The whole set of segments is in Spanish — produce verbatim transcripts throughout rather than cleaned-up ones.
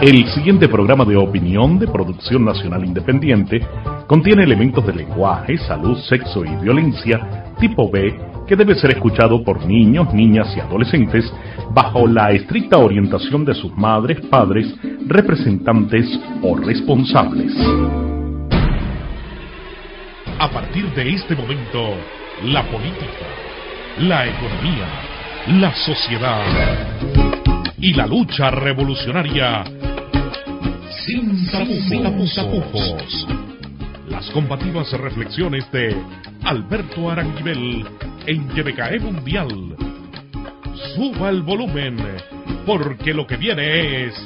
El siguiente programa de opinión de producción nacional independiente contiene elementos de lenguaje, salud, sexo y violencia tipo B que debe ser escuchado por niños, niñas y adolescentes bajo la estricta orientación de sus madres, padres, representantes o responsables. A partir de este momento, la política, la economía, la sociedad y la lucha revolucionaria sin tapujos, tapujos. Las combativas reflexiones de Alberto Aranguibel en Y B K E Mundial. Suba el volumen, porque lo que viene es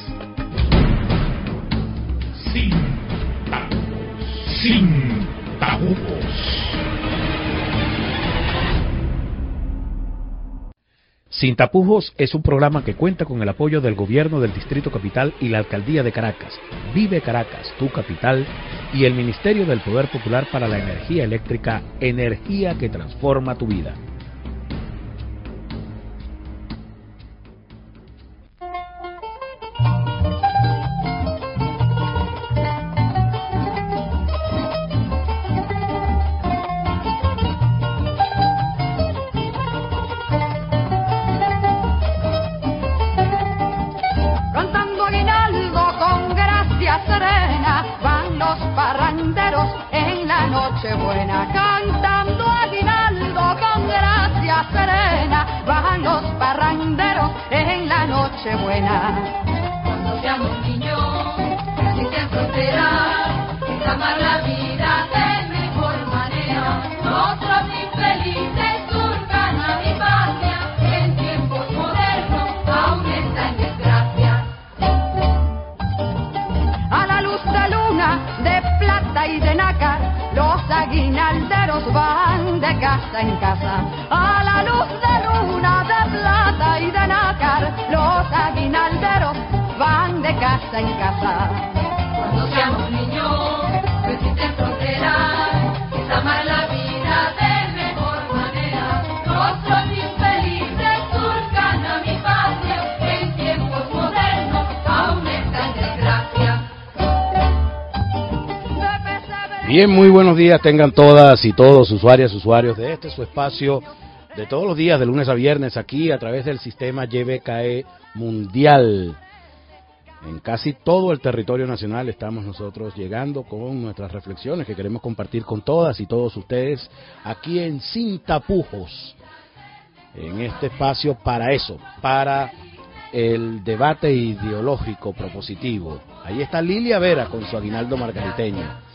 sin tapujos, sin tapujos. Sin Tapujos es un programa que cuenta con el apoyo del Gobierno del Distrito Capital y la Alcaldía de Caracas, Vive Caracas, tu capital, y el Ministerio del Poder Popular para la Energía Eléctrica, energía que transforma tu vida. Buena, cantando aguinaldo con gracia serena, bajan los parranderos en la noche buena. Cuando seamos niños, existen fronteras, es amar la vida de mejor manera. Otros infelices surcan a mi patria, en tiempos modernos aún está en desgracia. A la luz de luna, de plata y de nácar, los aguinalderos van de casa en casa. A la luz de luna, de plata y de nácar, los aguinalderos van de casa en casa. Cuando seamos niños, no existen fronteras, es amar la vida de mejor manera. Otros infelices surcan a mi patria, en tiempos modernos aún está en desgracia. Bien, muy buenos días tengan todas y todos usuarias, usuarios de este su espacio de todos los días, de lunes a viernes, aquí a través del sistema Y B K E Mundial. En casi todo el territorio nacional estamos nosotros llegando con nuestras reflexiones que queremos compartir con todas y todos ustedes aquí en Sin Tapujos, en este espacio para eso, para el debate ideológico propositivo. Ahí está Lilia Vera con su aguinaldo margariteño.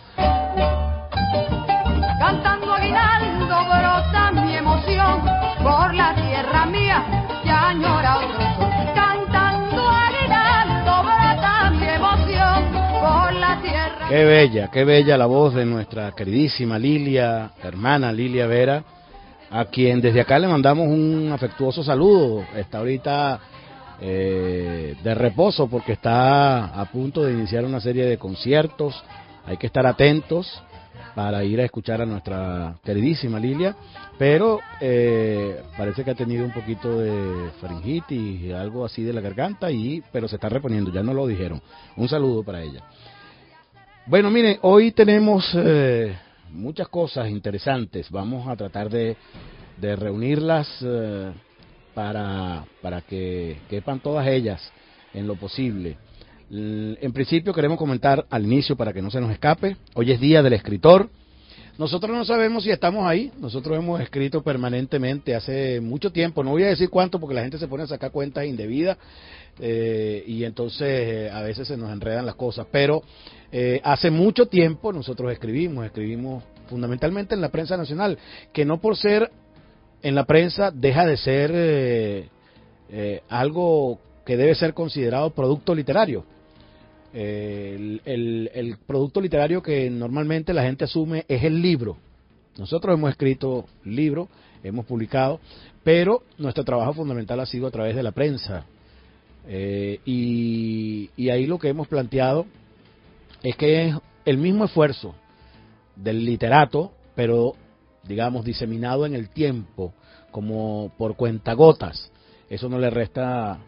Cantando aguinaldo brota mi emoción por la tierra mía que añora otro sol. Cantando aguinaldo brota mi emoción por la tierra. Qué bella, qué bella la voz de nuestra queridísima Lilia, hermana Lilia Vera, a quien desde acá le mandamos un afectuoso saludo. Está ahorita eh, de reposo porque está a punto de iniciar una serie de conciertos. Hay que estar atentos para ir a escuchar a nuestra queridísima Lilia, pero eh, parece que ha tenido un poquito de faringitis y algo así de la garganta, y pero se está reponiendo, ya no lo dijeron. Un saludo para ella. Bueno, miren, hoy tenemos eh, muchas cosas interesantes. Vamos a tratar de, de reunirlas eh, para, para que quepan todas ellas en lo posible. En principio queremos comentar al inicio para que no se nos escape. Hoy es día del escritor. Nosotros no sabemos si estamos ahí. Nosotros hemos escrito permanentemente hace mucho tiempo. No voy a decir cuánto porque la gente se pone a sacar cuentas indebidas eh, y entonces eh, a veces se nos enredan las cosas. Pero eh, hace mucho tiempo nosotros escribimos. Escribimos fundamentalmente en la prensa nacional, que no por ser en la prensa deja de ser eh, eh, algo que debe ser considerado producto literario. El, el, el producto literario que normalmente la gente asume es el libro. Nosotros hemos escrito libros, hemos publicado, pero nuestro trabajo fundamental ha sido a través de la prensa. Eh, y, y ahí lo que hemos planteado es que es el mismo esfuerzo del literato, pero digamos diseminado en el tiempo, como por cuentagotas. Eso no le resta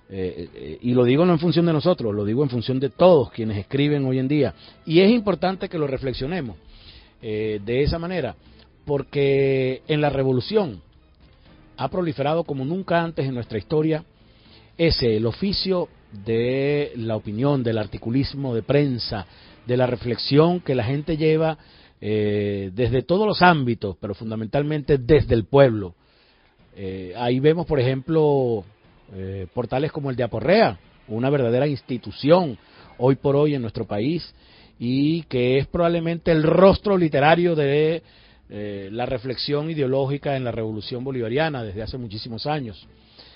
Eh, eh, y lo digo no en función de nosotros, lo digo en función de todos quienes escriben hoy en día. Y es importante que lo reflexionemos eh, de esa manera, porque en la revolución ha proliferado como nunca antes en nuestra historia ese, el oficio de la opinión, del articulismo de prensa, de la reflexión que la gente lleva eh, desde todos los ámbitos, pero fundamentalmente desde el pueblo. Eh, ahí vemos, por ejemplo, eh, portales como el de Aporrea, una verdadera institución hoy por hoy en nuestro país, y que es probablemente el rostro literario de eh, la reflexión ideológica en la revolución bolivariana desde hace muchísimos años.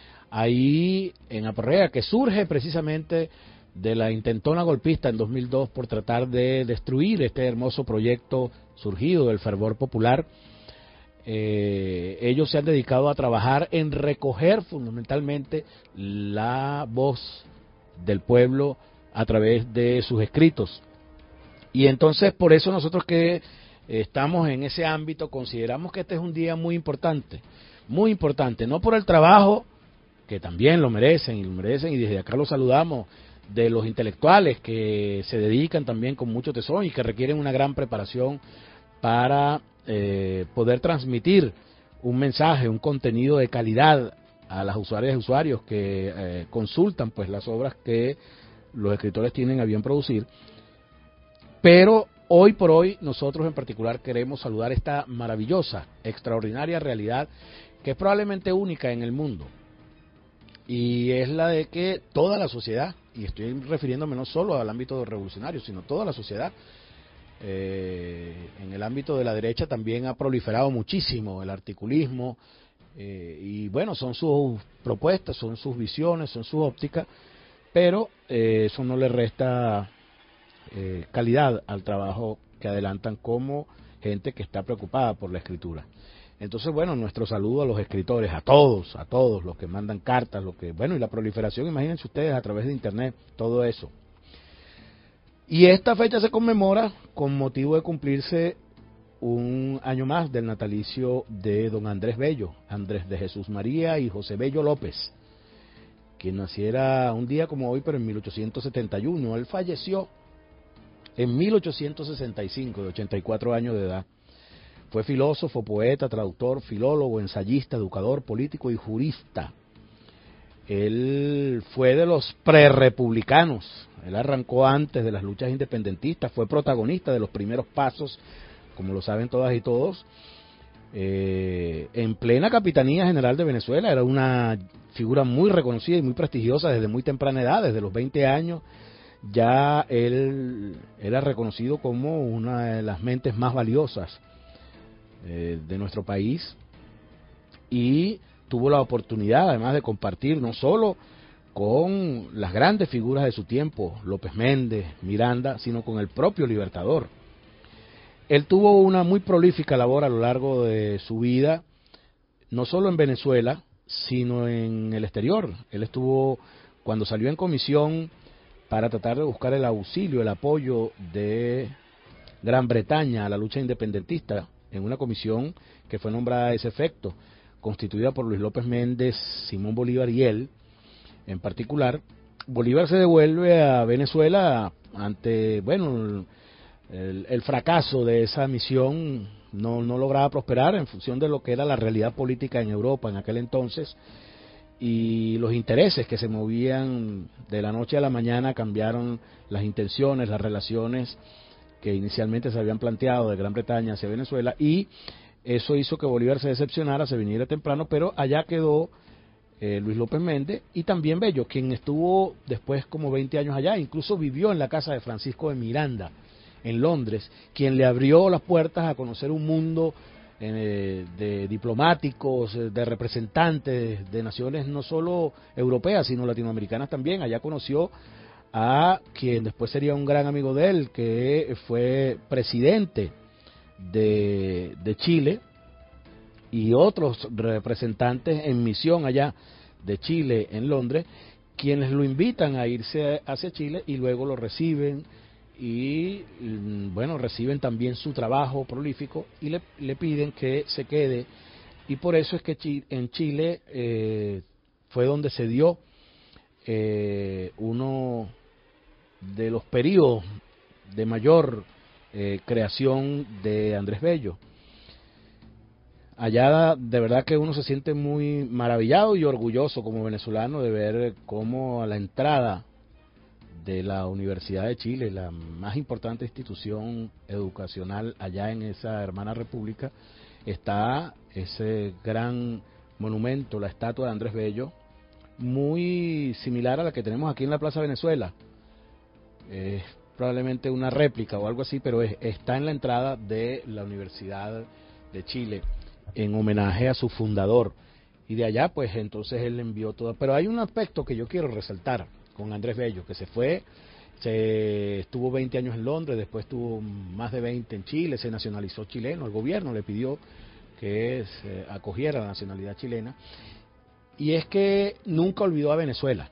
Ahí en Aporrea, que surge precisamente de la intentona golpista en dos mil dos por tratar de destruir este hermoso proyecto surgido del fervor popular, eh, ellos se han dedicado a trabajar en recoger fundamentalmente la voz del pueblo a través de sus escritos. Y entonces por eso nosotros que estamos en ese ámbito consideramos que este es un día muy importante, muy importante, no por el trabajo, que también lo merecen y lo merecen, y desde acá los saludamos, de los intelectuales que se dedican también con mucho tesón y que requieren una gran preparación para eh, poder transmitir un mensaje, un contenido de calidad a las usuarias y usuarios que eh, consultan pues las obras que los escritores tienen a bien producir. Pero hoy por hoy nosotros en particular queremos saludar esta maravillosa, extraordinaria realidad que es probablemente única en el mundo. Y es la de que toda la sociedad, y estoy refiriéndome no solo al ámbito revolucionario, sino toda la sociedad, eh, en el ámbito de la derecha también ha proliferado muchísimo el articulismo, eh, y bueno, son sus propuestas, son sus visiones, son sus ópticas, pero eh, eso no le resta eh, calidad al trabajo que adelantan como gente que está preocupada por la escritura. Entonces, bueno, nuestro saludo a los escritores, a todos, a todos los que mandan cartas, los que, bueno, y la proliferación, imagínense ustedes, a través de internet, todo eso. Y esta fecha se conmemora con motivo de cumplirse un año más del natalicio de don Andrés Bello, Andrés de Jesús María y José Bello López, quien naciera un día como hoy, pero en mil ochocientos setenta y uno. Él falleció en mil ochocientos sesenta y cinco, de ochenta y cuatro años de edad. Fue filósofo, poeta, traductor, filólogo, ensayista, educador, político y jurista. Él fue de los prerrepublicanos. Él arrancó antes de las luchas independentistas, fue protagonista de los primeros pasos, como lo saben todas y todos, eh, en plena Capitanía General de Venezuela. Era una figura muy reconocida y muy prestigiosa desde muy temprana edad, desde los veinte años. Ya él era reconocido como una de las mentes más valiosas eh, de nuestro país, y tuvo la oportunidad además de compartir no solo con las grandes figuras de su tiempo, López Méndez, Miranda, sino con el propio Libertador. Él tuvo una muy prolífica labor a lo largo de su vida, no solo en Venezuela, sino en el exterior. Él estuvo, cuando salió en comisión para tratar de buscar el auxilio, el apoyo de Gran Bretaña a la lucha independentista, en una comisión que fue nombrada a ese efecto, constituida por Luis López Méndez, Simón Bolívar y él, en particular. Bolívar se devuelve a Venezuela ante, bueno, el, el fracaso de esa misión. No, no lograba prosperar en función de lo que era la realidad política en Europa en aquel entonces, y los intereses que se movían de la noche a la mañana cambiaron las intenciones, las relaciones que inicialmente se habían planteado de Gran Bretaña hacia Venezuela, y eso hizo que Bolívar se decepcionara, se viniera temprano, pero allá quedó eh, Luis López Méndez, y también Bello, quien estuvo después como veinte años allá, incluso vivió en la casa de Francisco de Miranda, en Londres, quien le abrió las puertas a conocer un mundo eh, de diplomáticos, de representantes de naciones no solo europeas, sino latinoamericanas también. Allá conoció a quien después sería un gran amigo de él, que fue presidente de, de Chile, y otros representantes en misión allá de Chile en Londres, quienes lo invitan a irse hacia Chile y luego lo reciben y bueno, reciben también su trabajo prolífico y le, le piden que se quede, y por eso es que en Chile eh, fue donde se dio eh, uno de los periodos de mayor eh, creación de Andrés Bello. Allá de verdad que uno se siente muy maravillado y orgulloso como venezolano de ver cómo a la entrada de la Universidad de Chile, la más importante institución educacional allá en esa hermana república, está ese gran monumento, la estatua de Andrés Bello, muy similar a la que tenemos aquí en la Plaza Venezuela. Es probablemente una réplica o algo así, pero es, está en la entrada de la Universidad de Chile en homenaje a su fundador. Y de allá, pues entonces él envió todo. Pero hay un aspecto que yo quiero resaltar con Andrés Bello, que se fue, se estuvo veinte años en Londres, después estuvo más de veinte en Chile, se nacionalizó chileno, el gobierno le pidió que se acogiera la nacionalidad chilena, y es que nunca olvidó a Venezuela.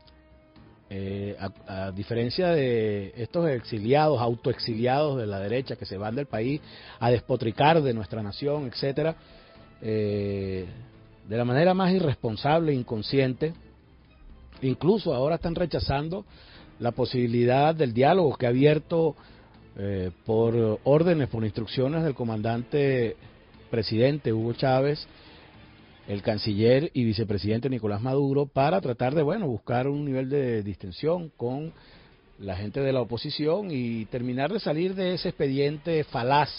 Eh, a, a diferencia de estos exiliados, autoexiliados de la derecha que se van del país a despotricar de nuestra nación, etcétera, eh, de la manera más irresponsable e inconsciente. Incluso ahora están rechazando la posibilidad del diálogo que ha abierto eh, por órdenes, por instrucciones del comandante presidente Hugo Chávez, el canciller y vicepresidente Nicolás Maduro, para tratar de, bueno, buscar un nivel de distensión con la gente de la oposición y terminar de salir de ese expediente falaz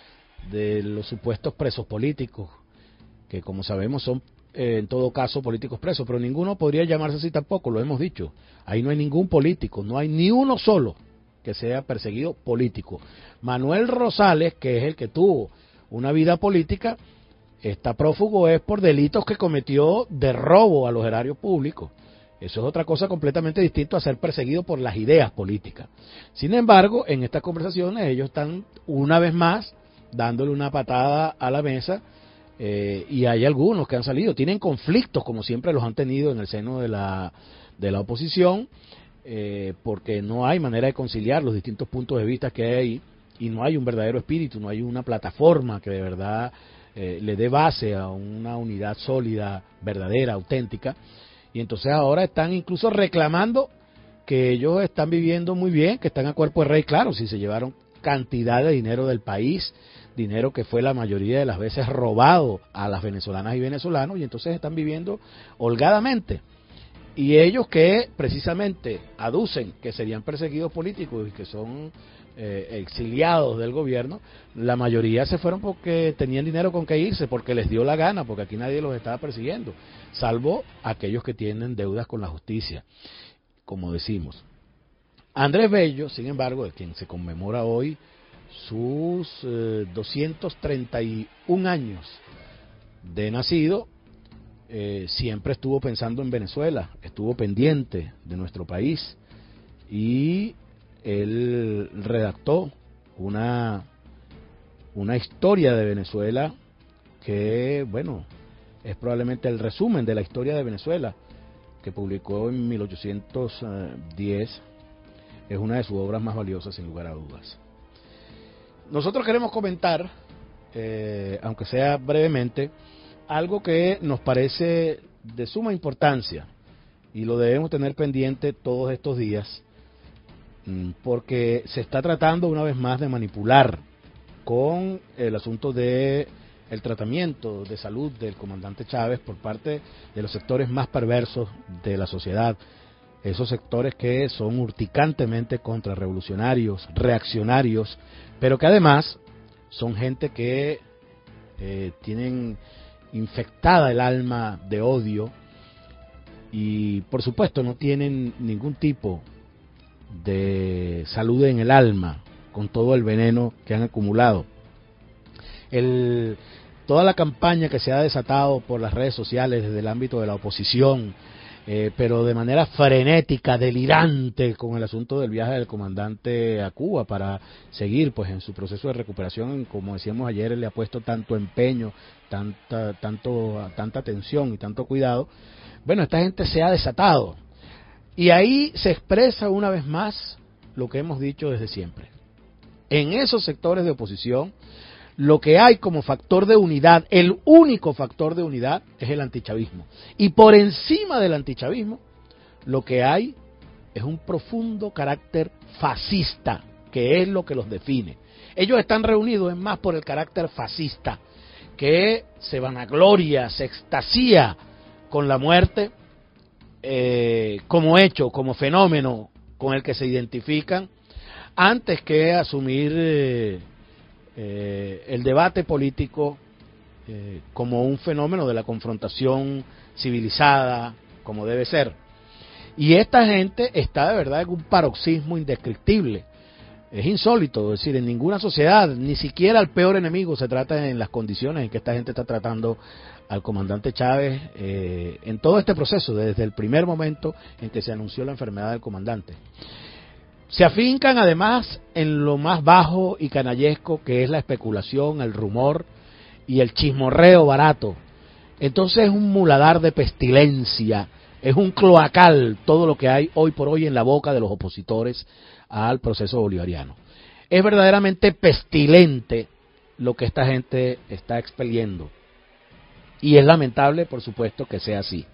de los supuestos presos políticos, que como sabemos son eh, en todo caso políticos presos, pero ninguno podría llamarse así tampoco, lo hemos dicho. Ahí no hay ningún político, no hay ni uno solo que sea perseguido político. Manuel Rosales, que es el que tuvo una vida política, está prófugo es por delitos que cometió de robo a los erarios públicos. Eso es otra cosa completamente distinta a ser perseguido por las ideas políticas. Sin embargo, en estas conversaciones ellos están una vez más dándole una patada a la mesa, eh, y hay algunos que han salido, tienen conflictos como siempre los han tenido en el seno de la, de la oposición, eh, porque no hay manera de conciliar los distintos puntos de vista que hay ahí, y no hay un verdadero espíritu, no hay una plataforma que de verdad eh, le dé base a una unidad sólida, verdadera, auténtica. Y entonces ahora están incluso reclamando que ellos están viviendo muy bien, que están a cuerpo de rey. Claro, si se llevaron cantidad de dinero del país, dinero que fue la mayoría de las veces robado a las venezolanas y venezolanos, y entonces están viviendo holgadamente. Y ellos que precisamente aducen que serían perseguidos políticos y que son eh, exiliados del gobierno, la mayoría se fueron porque tenían dinero con que irse, porque les dio la gana, porque aquí nadie los estaba persiguiendo, salvo aquellos que tienen deudas con la justicia, como decimos. Andrés Bello, sin embargo, de quien se conmemora hoy sus eh, doscientos treinta y un años de nacido, Eh, siempre estuvo pensando en Venezuela, estuvo pendiente de nuestro país, y él redactó una una historia de Venezuela que, bueno, es probablemente el resumen de la historia de Venezuela, que publicó en mil ochocientos diez. Es una de sus obras más valiosas, sin lugar a dudas. Nosotros queremos comentar, eh, aunque sea brevemente, algo que nos parece de suma importancia y lo debemos tener pendiente todos estos días, porque se está tratando una vez más de manipular con el asunto de el tratamiento de salud del comandante Chávez por parte de los sectores más perversos de la sociedad, esos sectores que son urticantemente contrarrevolucionarios, reaccionarios, pero que además son gente que eh, tienen infectada el alma de odio y por supuesto no tienen ningún tipo de salud en el alma con todo el veneno que han acumulado. El, toda la campaña que se ha desatado por las redes sociales desde el ámbito de la oposición, eh, pero de manera frenética, delirante, con el asunto del viaje del comandante a Cuba para seguir pues en su proceso de recuperación. Como decíamos ayer, él le ha puesto tanto empeño, tanta, tanto, tanta atención y tanto cuidado. Bueno, esta gente se ha desatado, y ahí se expresa una vez más lo que hemos dicho desde siempre. En esos sectores de oposición, lo que hay como factor de unidad, el único factor de unidad, es el antichavismo. Y por encima del antichavismo, lo que hay es un profundo carácter fascista, que es lo que los define. Ellos están reunidos es más por el carácter fascista, que se vanagloria, se extasía con la muerte eh, como hecho, como fenómeno con el que se identifican, antes que asumir eh, eh, el debate político eh, como un fenómeno de la confrontación civilizada, como debe ser. Y esta gente está de verdad en un paroxismo indescriptible. Es insólito, es decir, en ninguna sociedad, ni siquiera al peor enemigo se trata en las condiciones en que esta gente está tratando al comandante Chávez eh, en todo este proceso, desde el primer momento en que se anunció la enfermedad del comandante. Se afincan además en lo más bajo y canallesco, que es la especulación, el rumor y el chismorreo barato. Entonces es un muladar de pestilencia, es un cloacal todo lo que hay hoy por hoy en la boca de los opositores al proceso bolivariano. Es verdaderamente pestilente lo que esta gente está expeliendo. Y es lamentable, por supuesto, que sea así.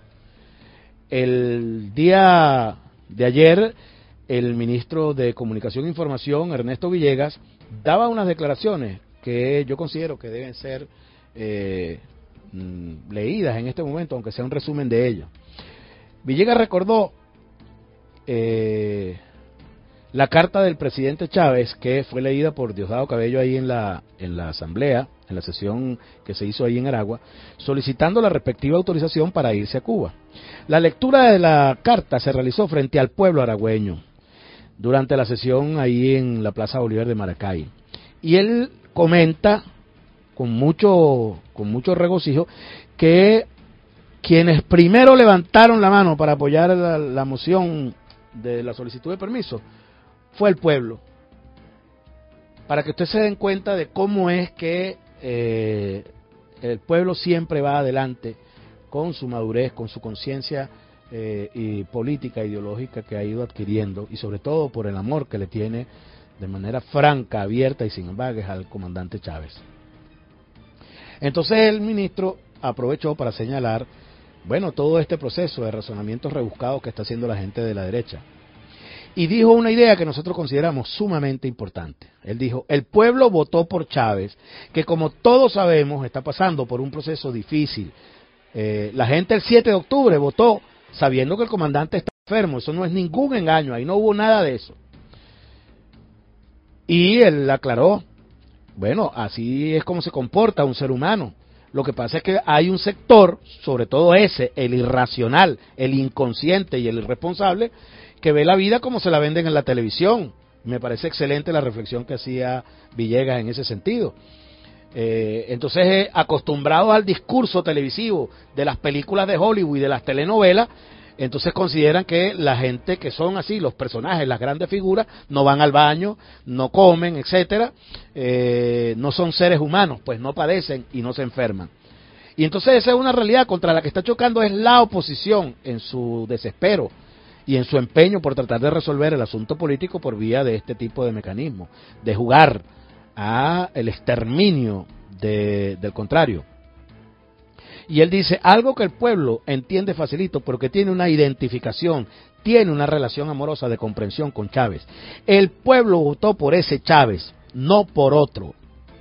El día de ayer, el ministro de Comunicación e Información, Ernesto Villegas, daba unas declaraciones que yo considero que deben ser eh, leídas en este momento, aunque sea un resumen de ellas. Villegas recordó eh, la carta del presidente Chávez, que fue leída por Diosdado Cabello ahí en la, en la asamblea, en la sesión que se hizo ahí en Aragua, solicitando la respectiva autorización para irse a Cuba. La lectura de la carta se realizó frente al pueblo aragüeño, durante la sesión ahí en la Plaza Bolívar de Maracay. Y él comenta con mucho, con mucho regocijo que quienes primero levantaron la mano para apoyar la, la moción de la solicitud de permiso fue el pueblo. Para que ustedes se den cuenta de cómo es que eh, el pueblo siempre va adelante con su madurez, con su conciencia eh, y política, ideológica que ha ido adquiriendo, y sobre todo por el amor que le tiene de manera franca, abierta y sin embargo al comandante Chávez. Entonces el ministro aprovechó para señalar, bueno, todo este proceso de razonamientos rebuscados que está haciendo la gente de la derecha. Y dijo una idea que nosotros consideramos sumamente importante. Él dijo, el pueblo votó por Chávez, que como todos sabemos está pasando por un proceso difícil. Eh, la gente el siete de octubre votó sabiendo que el comandante está enfermo, eso no es ningún engaño, ahí no hubo nada de eso. Y él aclaró, bueno, así es como se comporta un ser humano. Lo que pasa es que hay un sector, sobre todo ese, el irracional, el inconsciente y el irresponsable, que ve la vida como se la venden en la televisión. Me parece excelente la reflexión que hacía Villegas en ese sentido. Eh, entonces, eh, acostumbrados al discurso televisivo de las películas de Hollywood y de las telenovelas, entonces consideran que la gente que son así, los personajes, las grandes figuras, no van al baño, no comen, etcétera, eh, no son seres humanos, pues no padecen y no se enferman. Y entonces esa es una realidad contra la que está chocando es la oposición en su desespero y en su empeño por tratar de resolver el asunto político por vía de este tipo de mecanismos, de jugar a el exterminio de, del contrario. Y él dice, algo que el pueblo entiende facilito porque tiene una identificación, tiene una relación amorosa de comprensión con Chávez. El pueblo votó por ese Chávez, no por otro.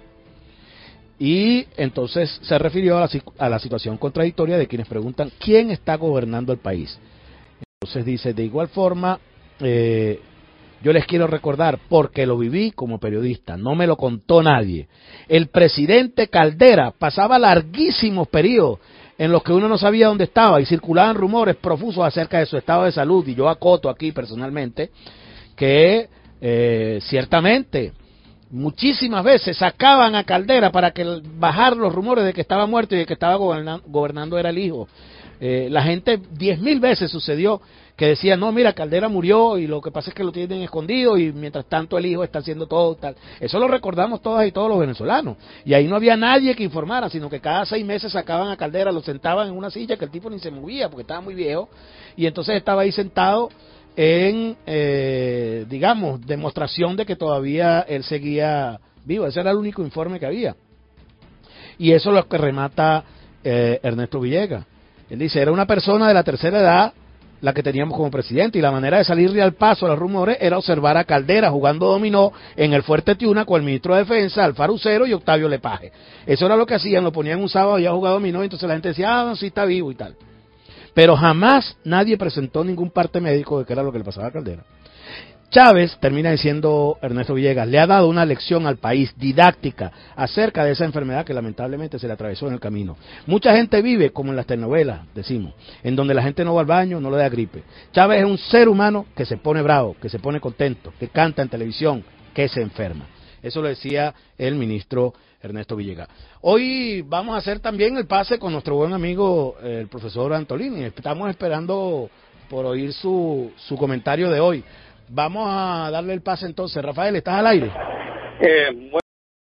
Y entonces se refirió a la, a la situación contradictoria de quienes preguntan, ¿quién está gobernando el país? Entonces dice, de igual forma, eh, yo les quiero recordar, porque lo viví como periodista, no me lo contó nadie. El presidente Caldera pasaba larguísimos periodos en los que uno no sabía dónde estaba y circulaban rumores profusos acerca de su estado de salud. Y yo acoto aquí personalmente que eh, ciertamente muchísimas veces sacaban a Caldera para que bajar los rumores de que estaba muerto y de que estaba gobernando, gobernando era el hijo. Eh, la gente diez mil veces sucedió que decía, no, mira, Caldera murió y lo que pasa es que lo tienen escondido y mientras tanto el hijo está haciendo todo tal. Eso lo recordamos todas y todos los venezolanos. Y ahí no había nadie que informara, sino que cada seis meses sacaban a Caldera, lo sentaban en una silla que el tipo ni se movía porque estaba muy viejo y entonces estaba ahí sentado en, eh, digamos, demostración de que todavía él seguía vivo. Ese era el único informe que había. Y eso es lo que remata eh, Ernesto Villegas. Él dice, era una persona de la tercera edad, la que teníamos como presidente, y la manera de salirle al paso a los rumores era observar a Caldera jugando dominó en el Fuerte Tiuna con el ministro de Defensa, Alfaro Ucero y Octavio Lepage. Eso era lo que hacían, lo ponían un sábado y ya jugado dominó, y entonces la gente decía, ah, sí está vivo y tal. Pero jamás nadie presentó ningún parte médico de qué era lo que le pasaba a Caldera. Chávez, termina diciendo Ernesto Villegas, le ha dado una lección al país didáctica acerca de esa enfermedad que lamentablemente se le atravesó en el camino. Mucha gente vive como en las telenovelas, decimos, en donde la gente no va al baño, no le da gripe. Chávez es un ser humano que se pone bravo, que se pone contento, que canta en televisión, que se enferma. Eso lo decía el ministro Ernesto Villegas. Hoy vamos a hacer también el pase con nuestro buen amigo, el profesor Antolini. Estamos esperando por oír su, su comentario de hoy. Vamos a darle el pase entonces. Rafael, ¿estás al aire? Eh, bueno.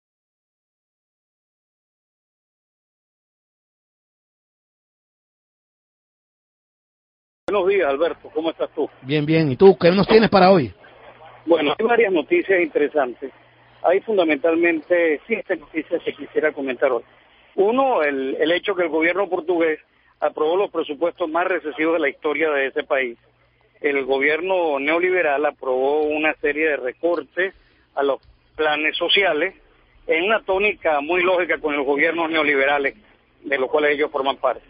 Buenos días, Alberto. ¿Cómo estás tú? Bien, bien. ¿Y tú? ¿Qué nos tienes para hoy? Bueno, hay varias noticias interesantes. Hay fundamentalmente siete noticias que quisiera comentar hoy. Uno, el, el hecho que el gobierno portugués aprobó los presupuestos más recesivos de la historia de ese país. El gobierno neoliberal aprobó una serie de recortes a los planes sociales en una tónica muy lógica con los gobiernos neoliberales de los cuales ellos forman parte.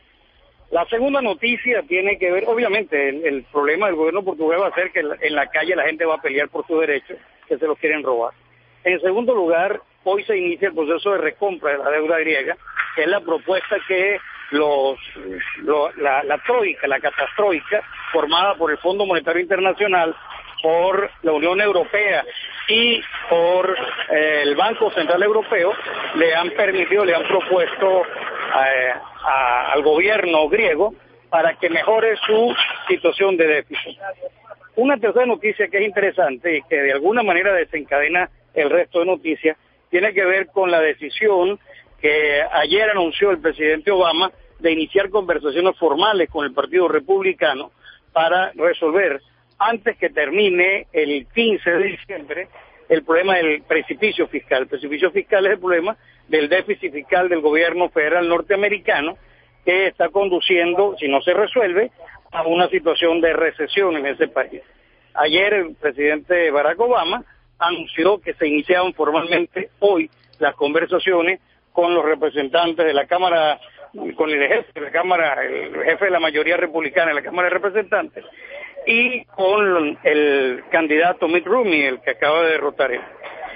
La segunda noticia tiene que ver, obviamente, el, el problema del gobierno portugués va a ser que en la calle la gente va a pelear por sus derechos, que se los quieren robar. En segundo lugar, hoy se inicia el proceso de recompra de la deuda griega, que es la propuesta que los, lo, la, la troika, la catastroika, formada por el Fondo Monetario Internacional, por la Unión Europea y por eh, el Banco Central Europeo, le han permitido, le han propuesto eh, a, al gobierno griego para que mejore su situación de déficit. Una tercera noticia que es interesante y que de alguna manera desencadena el resto de noticias tiene que ver con la decisión que ayer anunció el presidente Obama de iniciar conversaciones formales con el Partido Republicano para resolver antes que termine el quince de diciembre el problema del precipicio fiscal. El precipicio fiscal es el problema del déficit fiscal del gobierno federal norteamericano que está conduciendo, si no se resuelve, a una situación de recesión en ese país. Ayer el presidente Barack Obama anunció que se iniciaban formalmente hoy las conversaciones con los representantes de la Cámara, con el jefe de la Cámara, el jefe de la mayoría republicana de la Cámara de Representantes, y con el candidato Mitt Romney, el que acaba de derrotar él.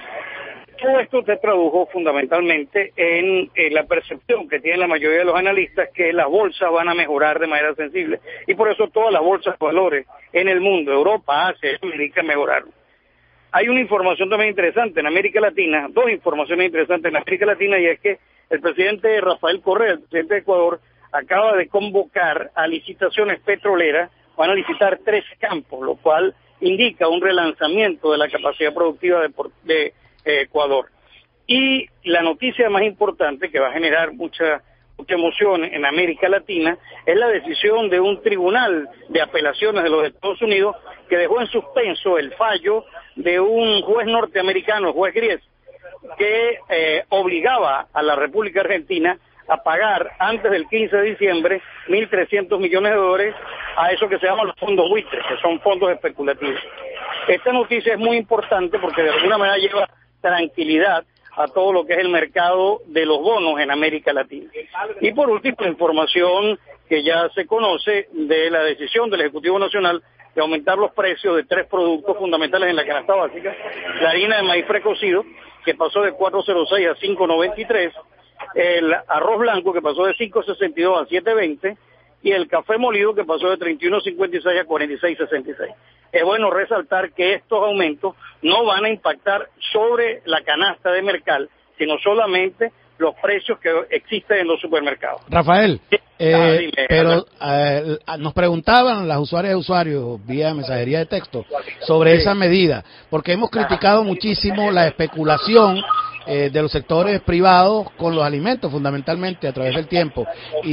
Todo esto se tradujo fundamentalmente en, en la percepción que tiene la mayoría de los analistas que las bolsas van a mejorar de manera sensible, y por eso todas las bolsas de valores en el mundo, Europa, Asia, América, mejoraron. Hay una información también interesante en América Latina, dos informaciones interesantes en América Latina, y es que el presidente Rafael Correa, el presidente de Ecuador, acaba de convocar a licitaciones petroleras. Van a licitar tres campos, lo cual indica un relanzamiento de la capacidad productiva de, de eh, Ecuador. Y la noticia más importante, que va a generar mucha, mucha emoción en América Latina, es la decisión de un tribunal de apelaciones de los Estados Unidos que dejó en suspenso el fallo de un juez norteamericano, el juez Gries, que eh, obligaba a la República Argentina a pagar antes del quince de diciembre mil trescientos millones de dólares a eso que se llaman los fondos buitres, que son fondos especulativos. Esta noticia es muy importante porque de alguna manera lleva tranquilidad a todo lo que es el mercado de los bonos en América Latina. Y por último, la información que ya se conoce de la decisión del Ejecutivo Nacional de aumentar los precios de tres productos fundamentales en la canasta básica: la harina de maíz precocido, que pasó de cuatro cero seis a cinco noventa y tres, el arroz blanco, que pasó de cinco sesenta y dos a siete veinte, y el café molido, que pasó de treinta y uno cincuenta y seis a cuarenta y seis sesenta y seis. Es bueno resaltar que estos aumentos no van a impactar sobre la canasta de Mercal, sino solamente los precios que existen en los supermercados. Rafael, eh, ah, dime, pero eh, nos preguntaban las usuarias y usuarios vía mensajería de texto sobre sí. esa medida, porque hemos criticado muchísimo la especulación eh, de los sectores privados con los alimentos, fundamentalmente a través del tiempo,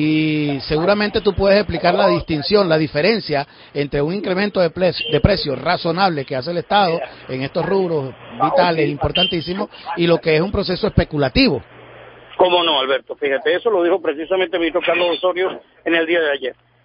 y seguramente tú puedes explicar la distinción, la diferencia entre un incremento de, pre de precios razonable que hace el Estado en estos rubros vitales importantísimos y lo que es un proceso especulativo. ¿Cómo no, Alberto? Fíjate, eso lo dijo precisamente el ministro Carlos Osorio en el día de ayer.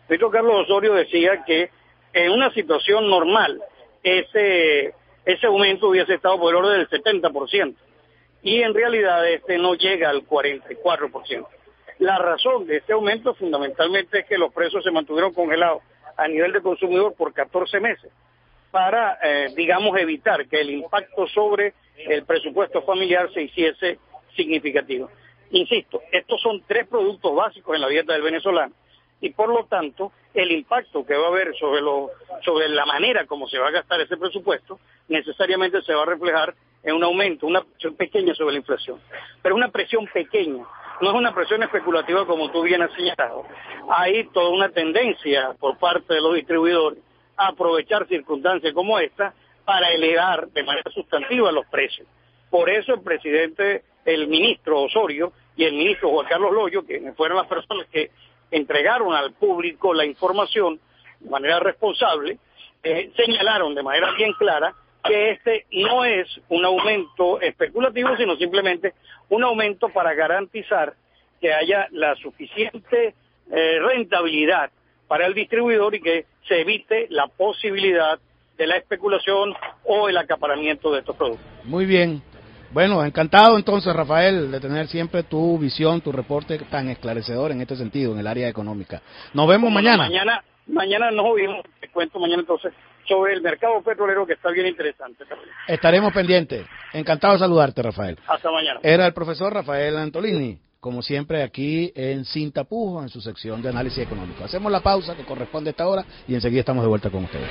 ministro Carlos Osorio decía que en una situación normal ese ese aumento hubiese estado por el orden del setenta por ciento y en realidad este no llega al cuarenta y cuatro por ciento. La razón de este aumento fundamentalmente es que los precios se mantuvieron congelados a nivel de consumidor por catorce meses para, eh, digamos, evitar que el impacto sobre el presupuesto familiar se hiciese significativo. Insisto, estos son tres productos básicos en la dieta del venezolano y por lo tanto el impacto que va a haber sobre lo, sobre la manera como se va a gastar ese presupuesto necesariamente se va a reflejar en un aumento, una presión pequeña sobre la inflación, pero una presión pequeña, no es una presión especulativa como tú bien has señalado. Hay toda una tendencia por parte de los distribuidores a aprovechar circunstancias como esta para elevar de manera sustantiva los precios. Por eso el presidente, el ministro Osorio y el ministro Juan Carlos Loyo, que fueron las personas que entregaron al público la información de manera responsable, eh, señalaron de manera bien clara que este no es un aumento especulativo, sino simplemente un aumento para garantizar que haya la suficiente eh, rentabilidad para el distribuidor y que se evite la posibilidad de la especulación o el acaparamiento de estos productos. Muy bien. Bueno, encantado entonces, Rafael, de tener siempre tu visión, tu reporte tan esclarecedor en este sentido, en el área económica. Nos vemos Como mañana. Mañana, mañana nos vemos, te cuento mañana entonces sobre el mercado petrolero, que está bien interesante también. Estaremos pendientes. Encantado de saludarte, Rafael. Hasta mañana. Era el profesor Rafael Antolini, como siempre aquí en Sin Tapujos, en su sección de análisis económico. Hacemos la pausa que corresponde a esta hora y enseguida estamos de vuelta con ustedes.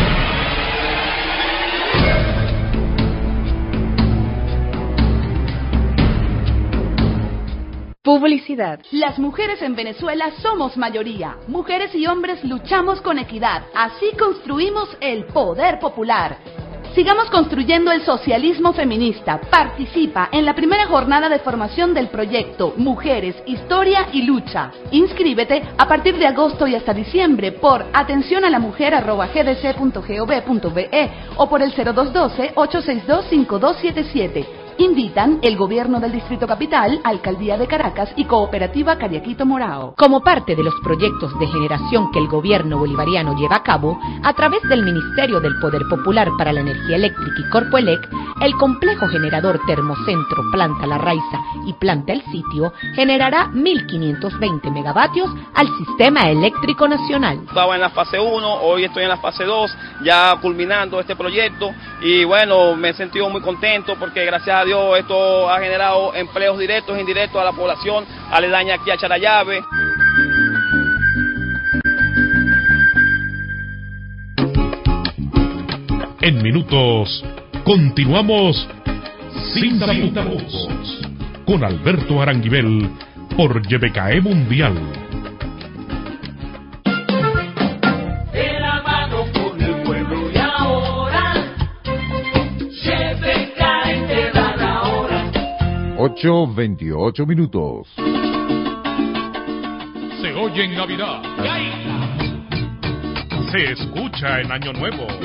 Publicidad. Las mujeres en Venezuela somos mayoría. Mujeres y hombres luchamos con equidad. Así construimos el poder popular. Sigamos construyendo el socialismo feminista. Participa en la primera jornada de formación del proyecto Mujeres, Historia y Lucha. Inscríbete a partir de agosto y hasta diciembre por atención a la mujer arroba g d c punto gov punto be o por el cero dos uno dos, ocho seis dos, cinco dos siete siete. Invitan el Gobierno del Distrito Capital, Alcaldía de Caracas y Cooperativa Cariaquito Morao. Como parte de los proyectos de generación que el gobierno bolivariano lleva a cabo, a través del Ministerio del Poder Popular para la Energía Eléctrica y Corpoelec, el complejo generador Termocentro Planta La Raiza y Planta El Sitio generará mil quinientos veinte megavatios al Sistema Eléctrico Nacional. Estaba en la fase uno, hoy estoy en la fase dos, ya culminando este proyecto y bueno, me he sentido muy contento porque gracias a Dios esto ha generado empleos directos e indirectos a la población aledaña aquí a Charallave. En minutos continuamos Sin Tapujos con Alberto Aranguibel por Y B K E Mundial. ocho veintiocho minutos. Se oye en Navidad. Se escucha en Año Nuevo. Buenos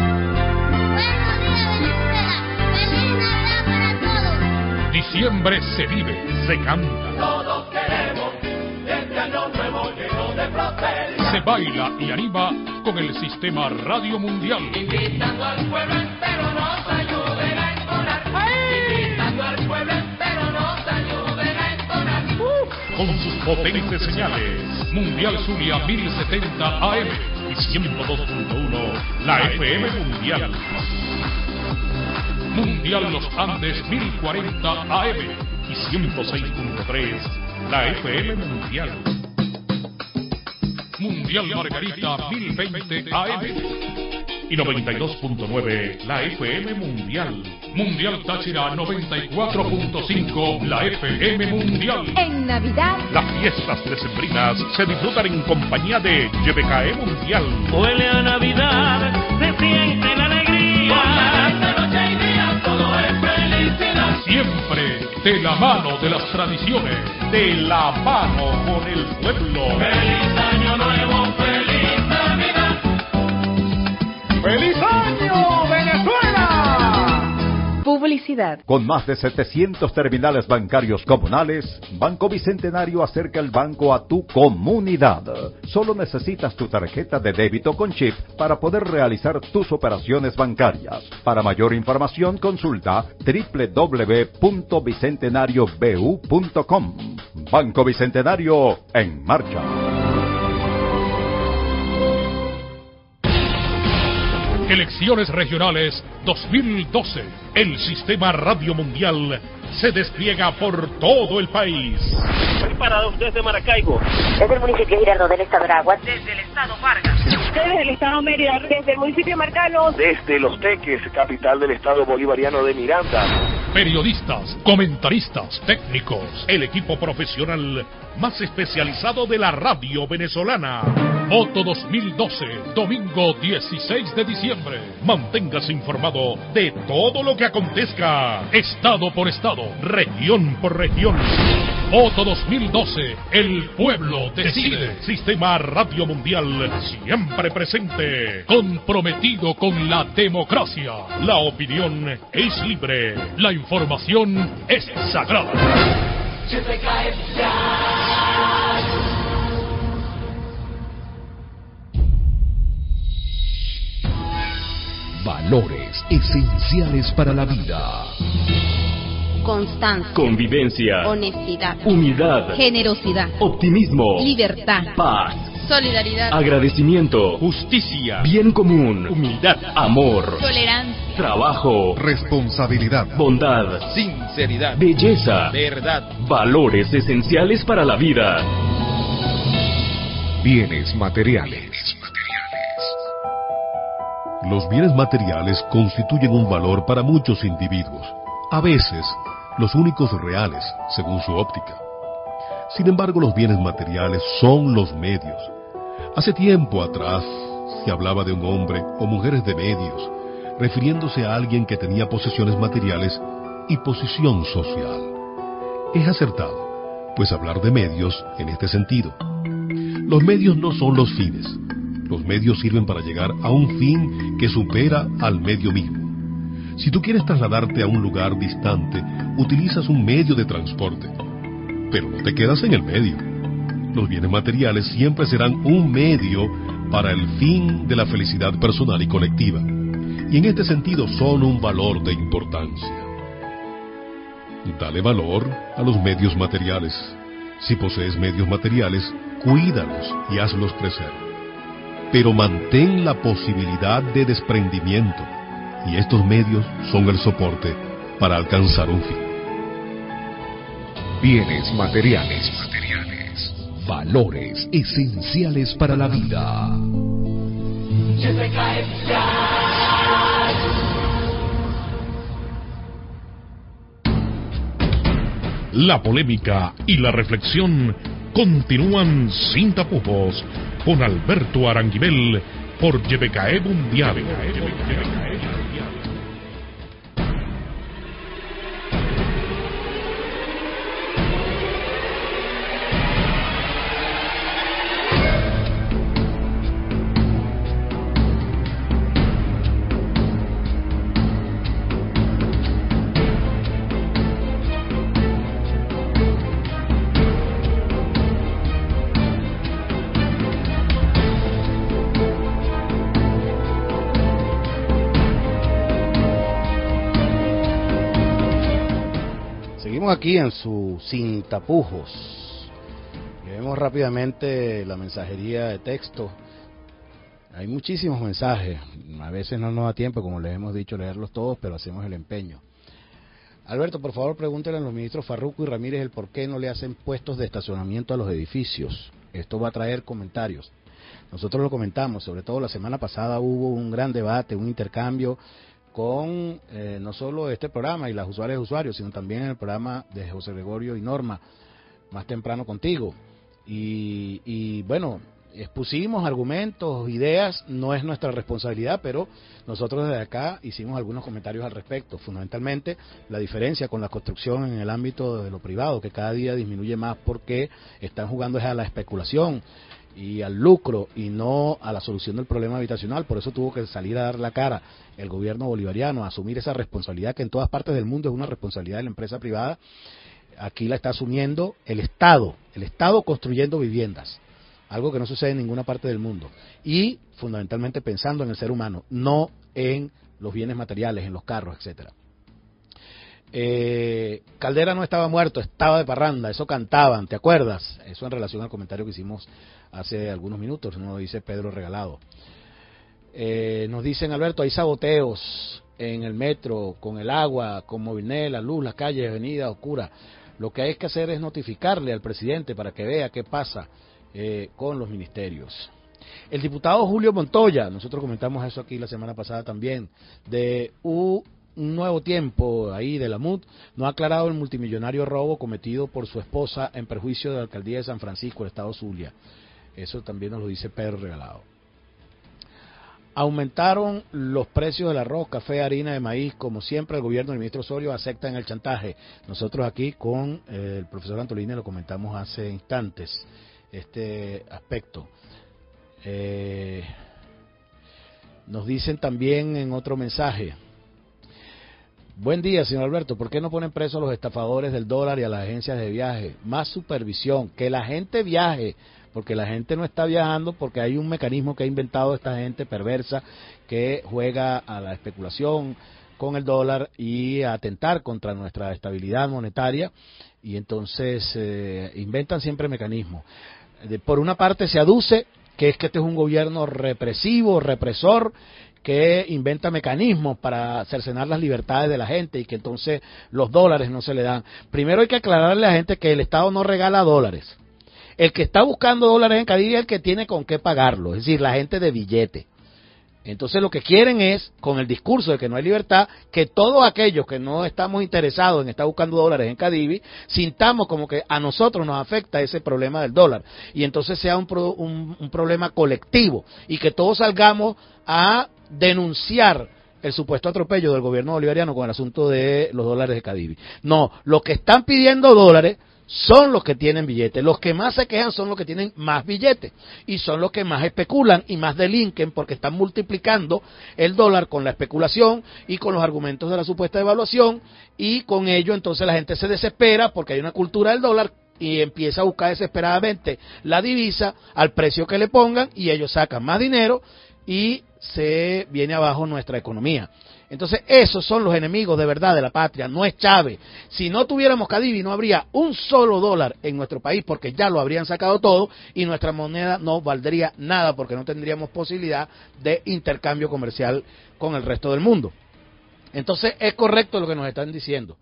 días, Venezuela. ¡Feliz Navidad para todos! Diciembre se vive, se canta. Todos queremos este año nuevo lleno de prosperidad. Se baila y anima con el sistema Radio Mundial. Invitando al pueblo entero nos ayuden a entonar. Invitando al pueblo entero nos ayuden a entonar. Uh. Con sus potentes señales. Mundial Zulia mil setenta A M y ciento dos punto uno la F M Mundial. Mundial Los Andes mil cuarenta A M y ciento seis punto tres la F M Mundial. Mundial Margarita mil veinte A M y noventa y dos punto nueve la F M Mundial. Mundial Táchira noventa y cuatro punto cinco la F M Mundial. En Navidad, Las fiestas decembrinas se disfrutan en compañía de Y B K E Mundial. Huele a Navidad, se siente la alegría. Esta noche y día todo es felicidad. Siempre de la mano de las tradiciones, de la mano con el pueblo. Feliz año nuevo, feliz Navidad. ¡Feliz año, Venezuela! Publicidad. Con más de setecientos terminales bancarios comunales, Banco Bicentenario acerca el banco a tu comunidad. Solo necesitas tu tarjeta de débito con chip para poder realizar tus operaciones bancarias. Para mayor información, consulta doble u doble u doble u punto bicentenario b u punto com. Banco Bicentenario, en marcha. Elecciones regionales dos mil doce. El sistema radio mundial se despliega por todo el país. Estoy parado desde Maracaibo. Desde el municipio Girardot del estado Aragua. Desde el estado Vargas. Desde el estado Mérida. Desde el municipio Marcano. Desde Los Teques, capital del estado bolivariano de Miranda. Periodistas, comentaristas, técnicos, el equipo profesional más especializado de la radio venezolana. Voto dos mil doce, domingo dieciséis de diciembre. Manténgase informado de todo lo que acontezca, estado por estado, región por región. Voto dos mil doce, el pueblo decide. Sistema Radio Mundial, siempre presente, comprometido con la democracia. La opinión es libre, la información es sagrada. Valores esenciales para la vida. Constancia, convivencia, honestidad, humildad, generosidad, optimismo, libertad, paz, solidaridad, agradecimiento, justicia, bien común, humildad, amor, tolerancia, trabajo, responsabilidad, bondad, sinceridad, belleza, verdad, valores esenciales para la vida. Bienes materiales. Los bienes materiales constituyen un valor para muchos individuos, a veces los únicos reales, según su óptica. Sin embargo, los bienes materiales son los medios. Hace tiempo atrás se hablaba de un hombre o mujeres de medios, refiriéndose a alguien que tenía posesiones materiales y posición social. Es acertado, pues hablar de medios en este sentido. Los medios no son los fines. Los medios sirven para llegar a un fin que supera al medio mismo. Si tú quieres trasladarte a un lugar distante, utilizas un medio de transporte, pero no te quedas en el medio. Los bienes materiales siempre serán un medio para el fin de la felicidad personal y colectiva, y en este sentido son un valor de importancia. Dale valor a los medios materiales. Si posees medios materiales, cuídalos y hazlos crecer. Pero mantén la posibilidad de desprendimiento, y estos medios son el soporte para alcanzar un fin. Bienes materiales. Valores esenciales para la vida. La polémica y la reflexión continúan sin tapujos con Alberto Aranguibel por Y B K E Mundial. Aquí en su Sin Tapujos. Vemos rápidamente la mensajería de texto. Hay muchísimos mensajes. A veces no nos da tiempo, como les hemos dicho, leerlos todos, pero hacemos el empeño. Alberto, por favor, pregúntele a los ministros Farruco y Ramírez el por qué no le hacen puestos de estacionamiento a los edificios. Esto va a traer comentarios. Nosotros lo comentamos, sobre todo la semana pasada hubo un gran debate, un intercambio con eh, no solo este programa y las usuarias y usuarios, sino también en el programa de José Gregorio y Norma, más temprano contigo. Y, y bueno, expusimos argumentos, ideas, no es nuestra responsabilidad, pero nosotros desde acá hicimos algunos comentarios al respecto. Fundamentalmente, la diferencia con la construcción en el ámbito de lo privado, que cada día disminuye más porque están jugando es a la especulación y al lucro y no a la solución del problema habitacional. Por eso tuvo que salir a dar la cara el gobierno bolivariano, a asumir esa responsabilidad que en todas partes del mundo es una responsabilidad de la empresa privada. Aquí la está asumiendo el Estado, el Estado construyendo viviendas, algo que no sucede en ninguna parte del mundo, y fundamentalmente pensando en el ser humano, no en los bienes materiales, en los carros, etcétera. Eh, Caldera no estaba muerto, estaba de parranda, eso cantaban, ¿te acuerdas? Eso en relación al comentario que hicimos hace algunos minutos, nos dice Pedro Regalado. Eh, nos dicen, Alberto, hay saboteos en el metro, con el agua, con Movilnet, la luz, las calles, avenidas oscuras. Lo que hay que hacer es notificarle al presidente para que vea qué pasa eh, con los ministerios. El diputado Julio Montoya, nosotros comentamos eso aquí la semana pasada también, de un nuevo tiempo ahí de la M U D, no ha aclarado el multimillonario robo cometido por su esposa en perjuicio de la alcaldía de San Francisco, el estado Zulia. Eso también nos lo dice Pedro Regalado. Aumentaron los precios del arroz, café, harina de maíz. Como siempre, el gobierno del ministro Osorio aceptan el chantaje. Nosotros aquí con eh, el profesor Antolini lo comentamos hace instantes, este aspecto. Eh, nos dicen también en otro mensaje, buen día, señor Alberto, ¿por qué no ponen presos a los estafadores del dólar y a las agencias de viaje? Más supervisión, que la gente viaje, porque la gente no está viajando porque hay un mecanismo que ha inventado esta gente perversa que juega a la especulación con el dólar y a atentar contra nuestra estabilidad monetaria, y entonces eh, inventan siempre mecanismos. De, por una parte se aduce que es que este es un gobierno represivo, represor, que inventa mecanismos para cercenar las libertades de la gente y que entonces los dólares no se le dan. Primero hay que aclararle a la gente que el Estado no regala dólares. El que está buscando dólares en Cadivi es el que tiene con qué pagarlo, es decir, la gente de billete. Entonces lo que quieren es, con el discurso de que no hay libertad, que todos aquellos que no estamos interesados en estar buscando dólares en Cadivi, sintamos como que a nosotros nos afecta ese problema del dólar. Y entonces sea un, pro, un, un problema colectivo y que todos salgamos a denunciar el supuesto atropello del gobierno bolivariano con el asunto de los dólares de Cadivi. No, los que están pidiendo dólares son los que tienen billetes. Los que más se quejan son los que tienen más billetes y son los que más especulan y más delinquen porque están multiplicando el dólar con la especulación y con los argumentos de la supuesta devaluación, y con ello entonces la gente se desespera porque hay una cultura del dólar y empieza a buscar desesperadamente la divisa al precio que le pongan y ellos sacan más dinero y se viene abajo nuestra economía. Entonces esos son los enemigos de verdad de la patria, no es Chávez. Si no tuviéramos Cadivi no habría un solo dólar en nuestro país porque ya lo habrían sacado todo y nuestra moneda no valdría nada porque no tendríamos posibilidad de intercambio comercial con el resto del mundo. Entonces es correcto lo que nos están diciendo.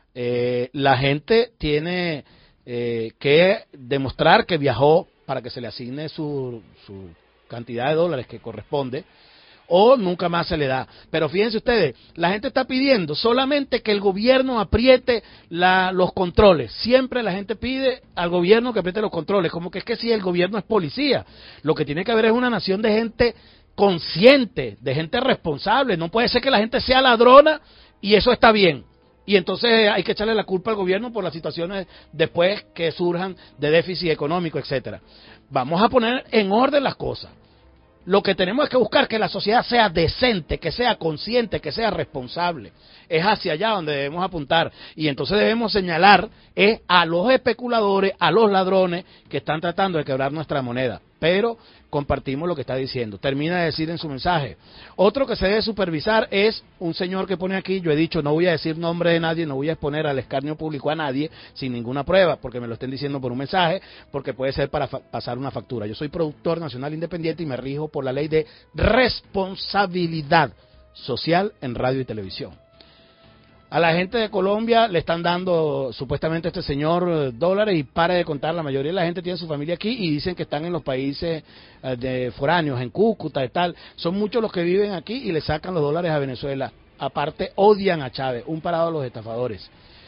Eh, la gente tiene eh, que demostrar que viajó para que se le asigne su, su cantidad de dólares que corresponde, o nunca más se le da. Pero fíjense ustedes, la gente está pidiendo solamente que el gobierno apriete la, los controles. Siempre la gente pide al gobierno que apriete los controles, como que es que si el gobierno es policía. Lo que tiene que haber es una nación de gente consciente, de gente responsable. No puede ser que la gente sea ladrona y eso está bien. Y entonces hay que echarle la culpa al gobierno por las situaciones después que surjan de déficit económico, etcétera. Vamos a poner en orden las cosas. Lo que tenemos es que buscar que la sociedad sea decente, que sea consciente, que sea responsable. Es hacia allá donde debemos apuntar. Y entonces debemos señalar es a los especuladores, a los ladrones que están tratando de quebrar nuestra moneda. Pero compartimos lo que está diciendo. Termina de decir en su mensaje. Otro que se debe supervisar es un señor que pone aquí, yo he dicho, no voy a decir nombre de nadie, no voy a exponer al escarnio público a nadie sin ninguna prueba, porque me lo estén diciendo por un mensaje, porque puede ser para pasar una factura. Yo soy productor nacional independiente y me rijo por la ley de responsabilidad social en radio y televisión. A la gente de Colombia le están dando supuestamente este señor dólares y pare de contar, la mayoría de la gente tiene su familia aquí y dicen que están en los países eh, de foráneos, en Cúcuta y tal. Son muchos los que viven aquí y le sacan los dólares a Venezuela. Aparte odian a Chávez, un parado de los estafadores.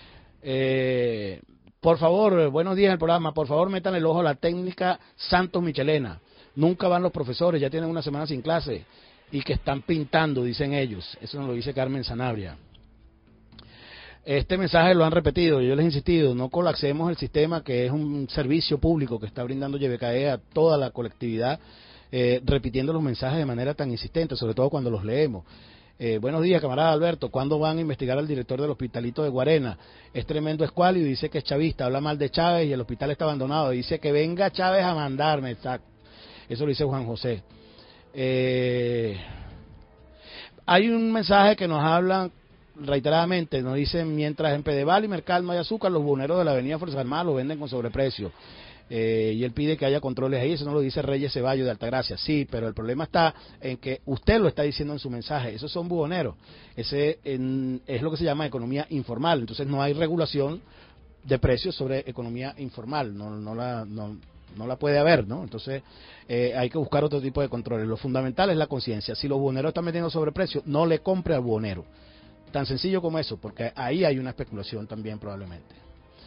Eh, por favor, buenos días al programa, por favor metan el ojo a la técnica Santos Michelena. nunca van los profesores, ya tienen una semana sin clase y que están pintando, dicen ellos. Eso nos lo dice Carmen Sanabria. Este mensaje lo han repetido, yo les he insistido, no colapsemos el sistema, que es un servicio público que está brindando Y B K E a toda la colectividad, eh, repitiendo los mensajes de manera tan insistente, sobre todo cuando los leemos. Eh, buenos días, camarada Alberto, ¿cuándo van a investigar al director del hospitalito de Guarena? Es tremendo escuálido, dice que es chavista, habla mal de Chávez y el hospital está abandonado, dice que venga Chávez a mandarme, exacto. Eso lo dice Juan José. Eh, hay un mensaje que nos hablan reiteradamente, nos dicen: mientras en Pedeval y Mercal no hay azúcar, los buhoneros de la avenida Fuerzas Armadas lo venden con sobreprecio. Eh, y él pide que haya controles ahí. Eso no lo dice Reyes Ceballos de Altagracia. Sí, pero el problema está en que usted lo está diciendo en su mensaje. Esos son buhoneros. Ese en, es lo que se llama economía informal. Entonces no hay regulación de precios sobre economía informal. No, no la no, no la puede haber, ¿no? Entonces eh, hay que buscar otro tipo de controles. Lo fundamental es la conciencia. Si los buhoneros están metiendo sobreprecio, no le compre al buhonero. Tan sencillo como eso, porque ahí hay una especulación también probablemente.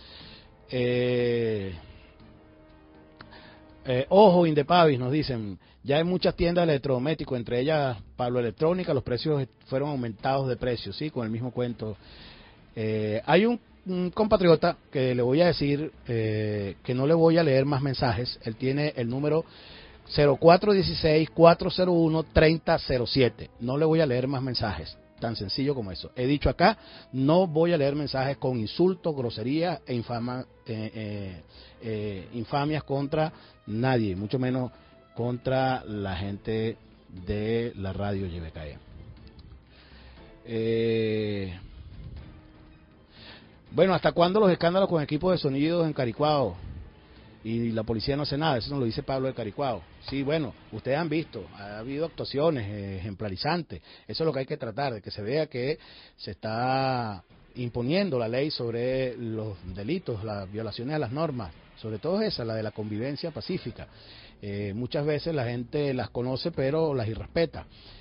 Eh, eh, ojo, Indepavis, nos dicen, ya hay muchas tiendas de electrodomésticos, entre ellas Pablo Electrónica, los precios fueron aumentados de precios, sí, con el mismo cuento. Eh, hay un, un compatriota que le voy a decir eh, que no le voy a leer más mensajes, él tiene el número cero cuatro uno seis, cuatro cero uno, tres cero cero siete, no le voy a leer más mensajes. Tan sencillo como eso. He dicho acá, no voy a leer mensajes con insultos, groserías e infama, eh, eh, eh, infamias contra nadie, mucho menos contra la gente de la radio Y B K E. Eh, bueno, ¿hasta cuándo los escándalos con equipos de sonido en Caricuao? Y la policía no hace nada, eso nos lo dice Pablo de Caricuao. Sí, bueno, ustedes han visto, ha habido actuaciones ejemplarizantes, eso es lo que hay que tratar, de que se vea que se está imponiendo la ley sobre los delitos, las violaciones a las normas, sobre todo esa, la de la convivencia pacífica. Eh, muchas veces la gente las conoce pero las irrespeta.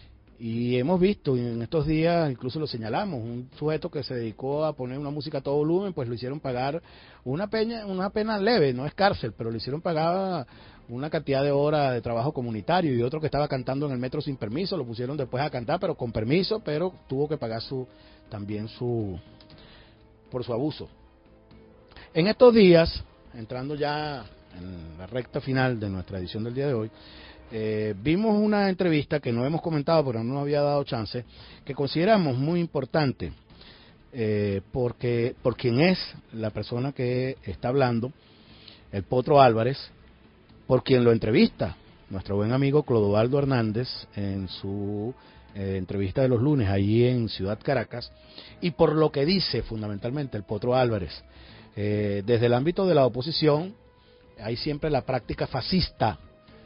Y hemos visto en estos días, incluso lo señalamos, un sujeto que se dedicó a poner una música a todo volumen, pues lo hicieron pagar una pena, una pena leve, no es cárcel, pero le hicieron pagar una cantidad de horas de trabajo comunitario, y otro que estaba cantando en el metro sin permiso, lo pusieron después a cantar, pero con permiso, pero tuvo que pagar su también su por su abuso. En estos días, entrando ya en la recta final de nuestra edición del día de hoy, Eh, vimos una entrevista que no hemos comentado pero no nos había dado chance, que consideramos muy importante eh, porque por quien es la persona que está hablando, el Potro Álvarez, por quien lo entrevista nuestro buen amigo Clodovaldo Hernández en su eh, entrevista de los lunes allí en Ciudad Caracas, y por lo que dice fundamentalmente el Potro Álvarez. Eh, desde el ámbito de la oposición hay siempre la práctica fascista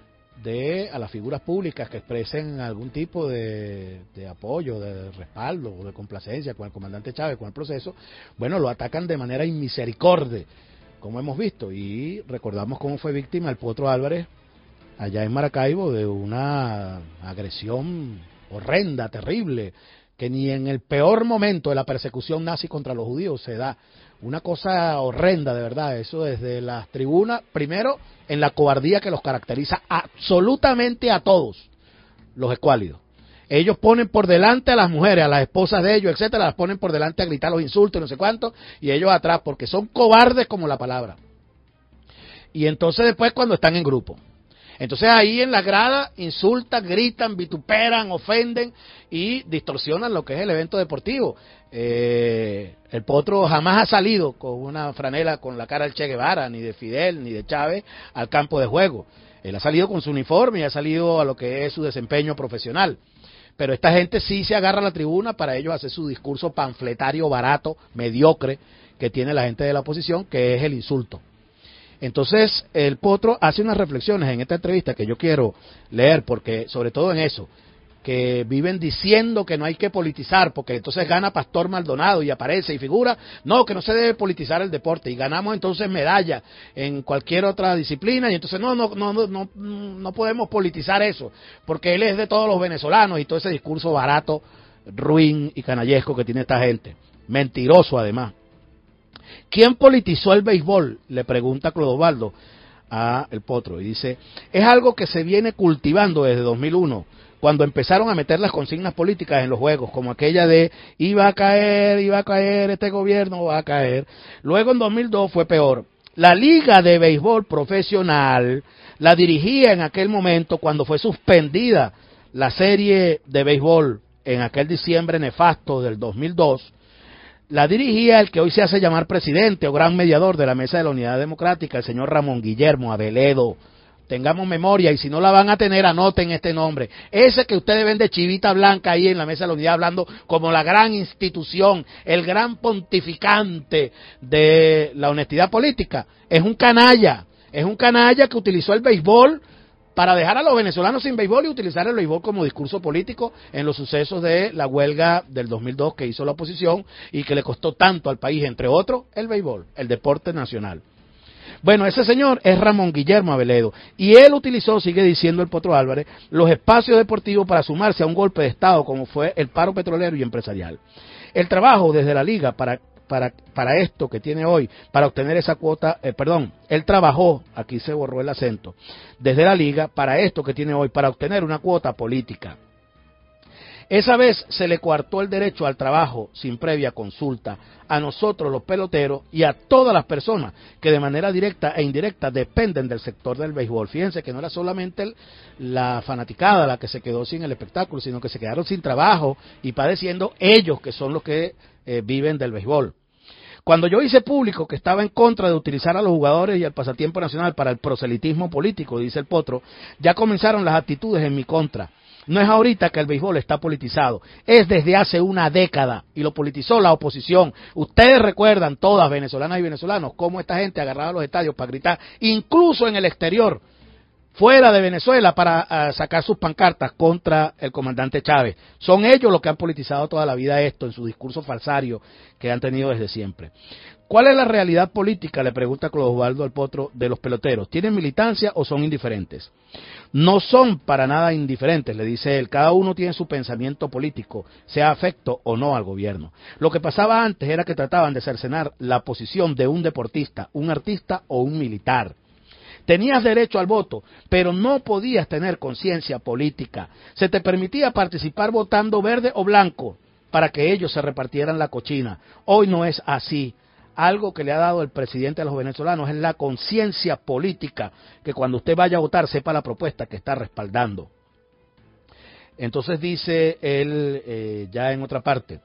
de a las figuras públicas que expresen algún tipo de, de apoyo, de respaldo o de complacencia con el comandante Chávez, con el proceso. Bueno, lo atacan de manera inmisericordia, como hemos visto, y recordamos cómo fue víctima el Potro Álvarez allá en Maracaibo de una agresión horrenda, terrible, que ni en el peor momento de la persecución nazi contra los judíos se da. Una cosa horrenda, de verdad, eso desde las tribunas, primero en la cobardía que los caracteriza absolutamente a todos los escuálidos. Ellos ponen por delante a las mujeres, a las esposas de ellos, etcétera, las ponen por delante a gritar los insultos y no sé cuánto, y ellos atrás, porque son cobardes como la palabra. Y entonces después cuando están en grupo. Entonces ahí en la grada insultan, gritan, vituperan, ofenden y distorsionan lo que es el evento deportivo. Eh, el Potro jamás ha salido con una franela con la cara del Che Guevara, ni de Fidel, ni de Chávez al campo de juego. Él ha salido con su uniforme y ha salido a lo que es su desempeño profesional. Pero esta gente sí se agarra a la tribuna para ellos hacer su discurso panfletario, barato, mediocre, que tiene la gente de la oposición, que es el insulto. Entonces, el Potro hace unas reflexiones en esta entrevista que yo quiero leer, porque sobre todo en eso, que viven diciendo que no hay que politizar, porque entonces gana Pastor Maldonado y aparece y figura, no, que no se debe politizar el deporte, y ganamos entonces medalla en cualquier otra disciplina, y entonces no, no, no, no, no podemos politizar eso, porque él es de todos los venezolanos, y todo ese discurso barato, ruin y canallesco que tiene esta gente, mentiroso además. ¿Quién politizó el béisbol?, le pregunta Clodovaldo a El Potro y dice, es algo que se viene cultivando desde dos mil uno, cuando empezaron a meter las consignas políticas en los juegos, como aquella de iba a caer, iba a caer, este gobierno va a caer. Luego en dos mil dos fue peor. La Liga de Béisbol Profesional la dirigía en aquel momento cuando fue suspendida la serie de béisbol en aquel diciembre nefasto del dos mil dos. La dirigía el que hoy se hace llamar presidente o gran mediador de la Mesa de la Unidad Democrática, el señor Ramón Guillermo Aveledo. Tengamos memoria, y si no la van a tener, anoten este nombre. Ese que ustedes ven de chivita blanca ahí en la Mesa de la Unidad, hablando como la gran institución, el gran pontificante de la honestidad política, es un canalla, es un canalla que utilizó el béisbol para dejar a los venezolanos sin béisbol y utilizar el béisbol como discurso político en los sucesos de la huelga del dos mil dos que hizo la oposición y que le costó tanto al país, entre otros, el béisbol, el deporte nacional. Bueno, ese señor es Ramón Guillermo Aveledo, y él utilizó, sigue diciendo el Potro Álvarez, los espacios deportivos para sumarse a un golpe de Estado como fue el paro petrolero y empresarial. El trabajo desde la Liga para para para esto que tiene hoy, para obtener esa cuota, eh, perdón, él trabajó, aquí se borró el acento, desde la Liga para esto que tiene hoy, para obtener una cuota política. Esa vez se le coartó el derecho al trabajo sin previa consulta a nosotros los peloteros y a todas las personas que de manera directa e indirecta dependen del sector del béisbol. Fíjense que no era solamente el, la fanaticada la que se quedó sin el espectáculo, sino que se quedaron sin trabajo y padeciendo ellos, que son los que eh, viven del béisbol. Cuando yo hice público que estaba en contra de utilizar a los jugadores y al pasatiempo nacional para el proselitismo político, dice el Potro, ya comenzaron las actitudes en mi contra. No es ahorita que el béisbol está politizado, es desde hace una década y lo politizó la oposición. Ustedes recuerdan, todas venezolanas y venezolanos, cómo esta gente agarraba los estadios para gritar, incluso en el exterior, fuera de Venezuela, para uh, sacar sus pancartas contra el comandante Chávez. Son ellos los que han politizado toda la vida esto en su discurso falsario que han tenido desde siempre. ¿Cuál es la realidad política?, le pregunta Claudio Osvaldo al Potro, de los peloteros. ¿Tienen militancia o son indiferentes? No son para nada indiferentes, le dice él. Cada uno tiene su pensamiento político, sea afecto o no al gobierno. Lo que pasaba antes era que trataban de cercenar la posición de un deportista, un artista o un militar. Tenías derecho al voto, pero no podías tener conciencia política. Se te permitía participar votando verde o blanco para que ellos se repartieran la cochina. Hoy no es así. Algo que le ha dado el presidente a los venezolanos es la conciencia política, que cuando usted vaya a votar sepa la propuesta que está respaldando. Entonces dice él, eh, ya en otra parte,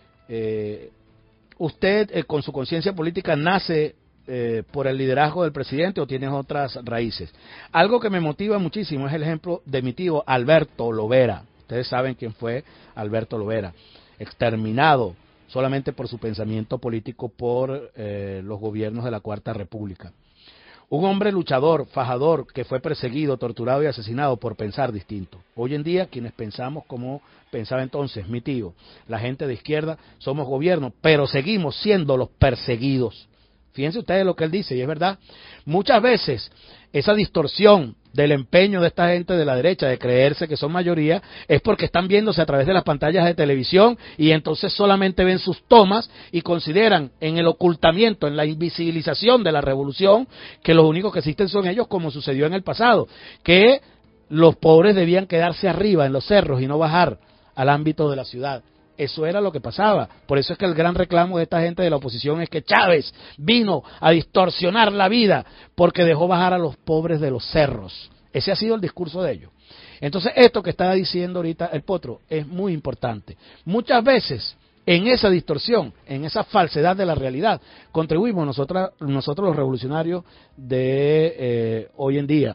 eh, usted eh, con su conciencia política nace eh, por el liderazgo del presidente o tiene otras raíces. Algo que me motiva muchísimo es el ejemplo de mi tío Alberto Lovera. Ustedes saben quién fue Alberto Lovera, exterminado solamente por su pensamiento político por eh, los gobiernos de la Cuarta República. Un hombre luchador, fajador, que fue perseguido, torturado y asesinado por pensar distinto. Hoy en día, quienes pensamos como pensaba entonces mi tío, la gente de izquierda, somos gobierno, pero seguimos siendo los perseguidos. Fíjense ustedes lo que él dice, y es verdad. Muchas veces esa distorsión del empeño de esta gente de la derecha de creerse que son mayoría es porque están viéndose a través de las pantallas de televisión y entonces solamente ven sus tomas y consideran en el ocultamiento, en la invisibilización de la revolución, que los únicos que existen son ellos, como sucedió en el pasado, que los pobres debían quedarse arriba en los cerros y no bajar al ámbito de la ciudad. Eso era lo que pasaba. Por eso es que el gran reclamo de esta gente de la oposición es que Chávez vino a distorsionar la vida porque dejó bajar a los pobres de los cerros. Ese ha sido el discurso de ellos. Entonces, esto que está diciendo ahorita el Potro es muy importante. Muchas veces, en esa distorsión, en esa falsedad de la realidad, contribuimos nosotros, nosotros los revolucionarios de eh, hoy en día.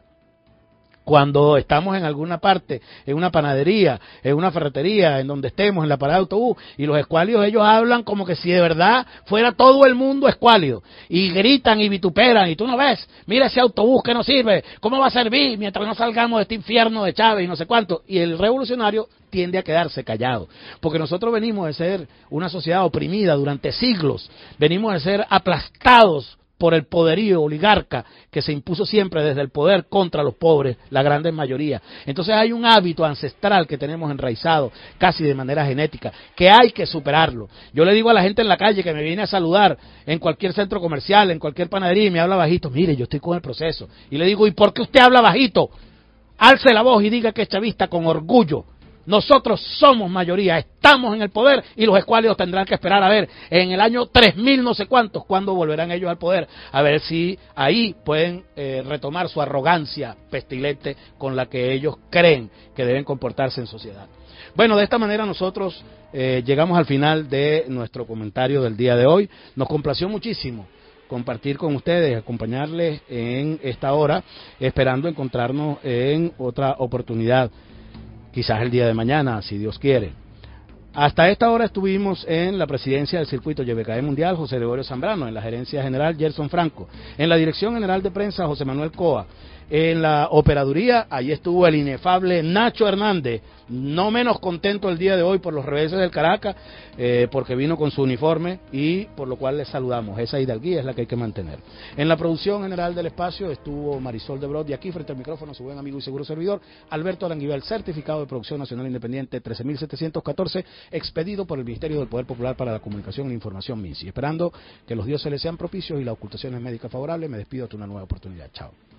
Cuando estamos en alguna parte, en una panadería, en una ferretería, en donde estemos, en la parada de autobús, y los escuálidos ellos hablan como que si de verdad fuera todo el mundo escuálido, y gritan y vituperan, y tú no ves, mira ese autobús que no sirve, ¿cómo va a servir mientras no salgamos de este infierno de Chávez y no sé cuánto? Y el revolucionario tiende a quedarse callado, porque nosotros venimos de ser una sociedad oprimida durante siglos, venimos de ser aplastados por el poderío oligarca que se impuso siempre desde el poder contra los pobres, la gran mayoría. Entonces hay un hábito ancestral que tenemos enraizado, casi de manera genética, que hay que superarlo. Yo le digo a la gente en la calle que me viene a saludar en cualquier centro comercial, en cualquier panadería y me habla bajito, mire, yo estoy con el proceso. Y le digo, ¿y por qué usted habla bajito? Alce la voz y diga que es chavista con orgullo. Nosotros somos mayoría, estamos en el poder y los escuálidos tendrán que esperar a ver en el año tres mil no sé cuántos cuándo volverán ellos al poder, a ver si ahí pueden eh, retomar su arrogancia pestilente con la que ellos creen que deben comportarse en sociedad. Bueno, de esta manera nosotros eh, llegamos al final de nuestro comentario del día de hoy. Nos complació muchísimo compartir con ustedes, acompañarles en esta hora, esperando encontrarnos en otra oportunidad. Quizás el día de mañana, si Dios quiere. Hasta esta hora estuvimos en la presidencia del Circuito Y B K E Mundial, José Gregorio Zambrano, en la gerencia general, Gerson Franco, en la dirección general de prensa, José Manuel Coa, en la operaduría, allí estuvo el inefable Nacho Hernández, no menos contento el día de hoy por los reveses del Caracas, eh, porque vino con su uniforme y por lo cual les saludamos. Esa hidalguía es la que hay que mantener. En la producción general del espacio estuvo Marisol de Brod y aquí frente al micrófono su buen amigo y seguro servidor, Alberto Aranguibel, certificado de producción nacional independiente trece mil setecientos catorce, expedido por el Ministerio del Poder Popular para la Comunicación y la Información, MINSI. Esperando que los dioses les sean propicios y las ocultaciones médicas favorables, me despido hasta una nueva oportunidad. Chao.